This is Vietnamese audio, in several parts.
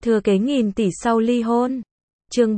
Thừa kế nghìn tỷ sau ly hôn. Chương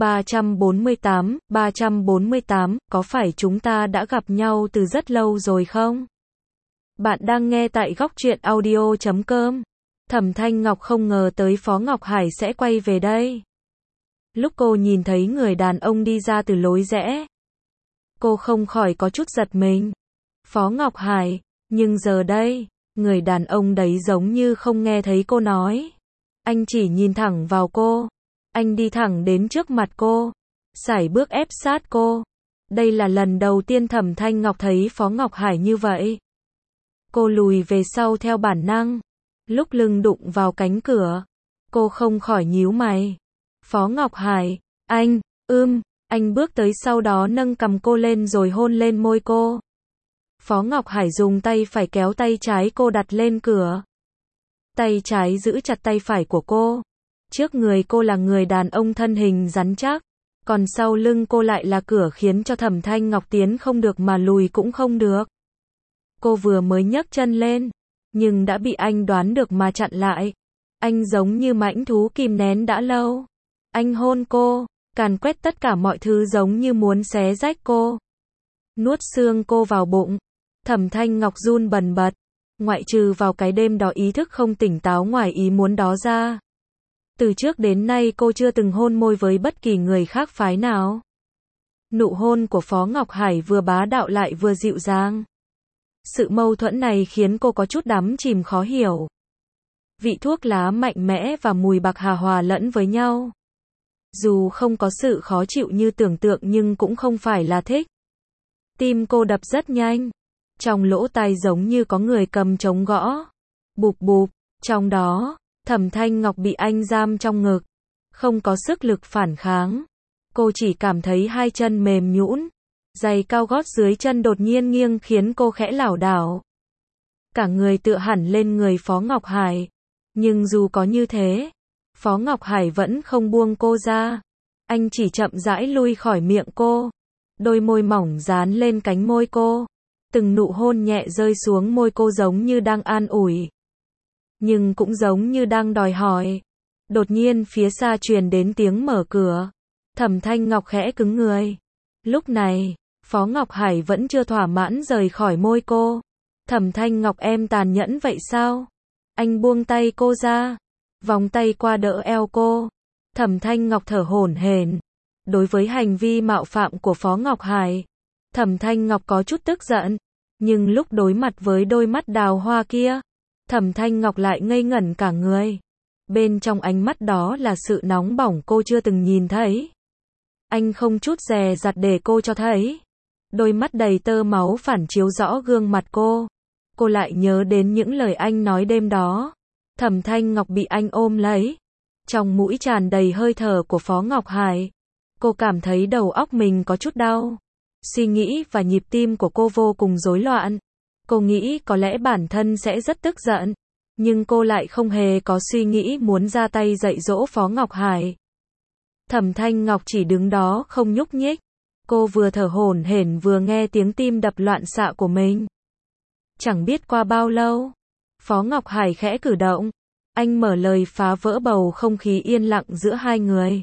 348, có phải chúng ta đã gặp nhau từ rất lâu rồi không? Bạn đang nghe tại góc truyện audio.com. Thẩm Thanh Ngọc không ngờ tới Phó Ngọc Hải sẽ quay về đây. Lúc cô nhìn thấy người đàn ông đi ra từ lối rẽ, cô không khỏi có chút giật mình. Phó Ngọc Hải, nhưng giờ đây, người đàn ông đấy giống như không nghe thấy cô nói. Anh chỉ nhìn thẳng vào cô. Anh đi thẳng đến trước mặt cô, sải bước ép sát cô. Đây là lần đầu tiên Thẩm Thanh Ngọc thấy Phó Ngọc Hải như vậy. Cô lùi về sau theo bản năng. Lúc lưng đụng vào cánh cửa, cô không khỏi nhíu mày. Phó Ngọc Hải, anh bước tới sau đó nâng cằm cô lên rồi hôn lên môi cô. Phó Ngọc Hải dùng tay phải kéo tay trái cô đặt lên cửa. Tay trái giữ chặt tay phải của cô. Trước người cô là người đàn ông thân hình rắn chắc, còn sau lưng cô lại là cửa khiến cho Thẩm Thanh Ngọc tiến không được mà lùi cũng không được. Cô vừa mới nhấc chân lên, nhưng đã bị anh đoán được mà chặn lại. Anh giống như mãnh thú kìm nén đã lâu. Anh hôn cô, càn quét tất cả mọi thứ giống như muốn xé rách cô. Nuốt xương cô vào bụng. Thẩm Thanh Ngọc run bần bật. Ngoại trừ vào cái đêm đó ý thức không tỉnh táo ngoài ý muốn đó ra, từ trước đến nay cô chưa từng hôn môi với bất kỳ người khác phái nào. Nụ hôn của Phó Ngọc Hải vừa bá đạo lại vừa dịu dàng. Sự mâu thuẫn này khiến cô có chút đắm chìm khó hiểu. Vị thuốc lá mạnh mẽ và mùi bạc hà hòa lẫn với nhau. Dù không có sự khó chịu như tưởng tượng nhưng cũng không phải là thích. Tim cô đập rất nhanh. Trong lỗ tai giống như có người cầm trống gõ. Bụp bụp. Trong đó, Thẩm Thanh Ngọc bị anh giam trong ngực. Không có sức lực phản kháng. Cô chỉ cảm thấy hai chân mềm nhũn. Giày cao gót dưới chân đột nhiên nghiêng khiến cô khẽ lảo đảo. Cả người tựa hẳn lên người Phó Ngọc Hải. Nhưng dù có như thế, Phó Ngọc Hải vẫn không buông cô ra. Anh chỉ chậm rãi lui khỏi miệng cô. Đôi môi mỏng dán lên cánh môi cô. Từng nụ hôn nhẹ rơi xuống môi cô giống như đang an ủi, nhưng cũng giống như đang đòi hỏi. Đột nhiên phía xa truyền đến tiếng mở cửa. Thẩm Thanh Ngọc khẽ cứng người. Lúc này, Phó Ngọc Hải vẫn chưa thỏa mãn rời khỏi môi cô. Thẩm Thanh Ngọc, em tàn nhẫn vậy sao? Anh buông tay cô ra, vòng tay qua đỡ eo cô. Thẩm Thanh Ngọc thở hổn hển. Đối với hành vi mạo phạm của Phó Ngọc Hải, Thẩm Thanh Ngọc có chút tức giận. Nhưng lúc đối mặt với đôi mắt đào hoa kia, Thẩm Thanh Ngọc lại ngây ngẩn cả người. Bên trong ánh mắt đó là sự nóng bỏng cô chưa từng nhìn thấy. Anh không chút dè dặt để cô cho thấy. Đôi mắt đầy tơ máu phản chiếu rõ gương mặt cô. Cô lại nhớ đến những lời anh nói đêm đó. Thẩm Thanh Ngọc bị anh ôm lấy. Trong mũi tràn đầy hơi thở của Phó Ngọc Hải. Cô cảm thấy đầu óc mình có chút đau. Suy nghĩ và nhịp tim của cô vô cùng rối loạn. Cô nghĩ có lẽ bản thân sẽ rất tức giận, nhưng cô lại không hề có suy nghĩ muốn ra tay dạy dỗ Phó Ngọc Hải. Thẩm Thanh Ngọc chỉ đứng đó không nhúc nhích. Cô vừa thở hổn hển vừa nghe tiếng tim đập loạn xạ của mình. Chẳng biết qua bao lâu, Phó Ngọc Hải khẽ cử động. Anh mở lời phá vỡ bầu không khí yên lặng giữa hai người.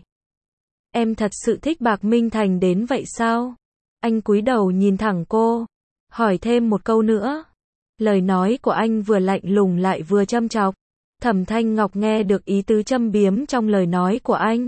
Em thật sự thích Bạc Minh Thành đến vậy sao? Anh cúi đầu nhìn thẳng cô, hỏi thêm một câu nữa. Lời nói của anh vừa lạnh lùng lại vừa châm chọc. Thẩm Thanh Ngọc nghe được ý tứ châm biếm trong lời nói của anh.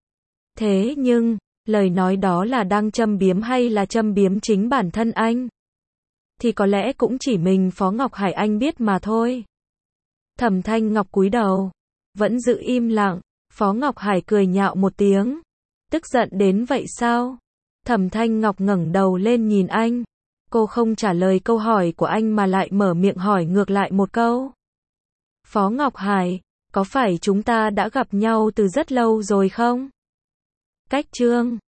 Thế nhưng, lời nói đó là đang châm biếm hay là châm biếm chính bản thân anh? Thì có lẽ cũng chỉ mình Phó Ngọc Hải anh biết mà thôi. Thẩm Thanh Ngọc cúi đầu, vẫn giữ im lặng. Phó Ngọc Hải cười nhạo một tiếng. Tức giận đến vậy sao? Thẩm Thanh Ngọc ngẩng đầu lên nhìn anh. Cô không trả lời câu hỏi của anh mà lại mở miệng hỏi ngược lại một câu. Phó Ngọc Hải, có phải chúng ta đã gặp nhau từ rất lâu rồi không? Cách chương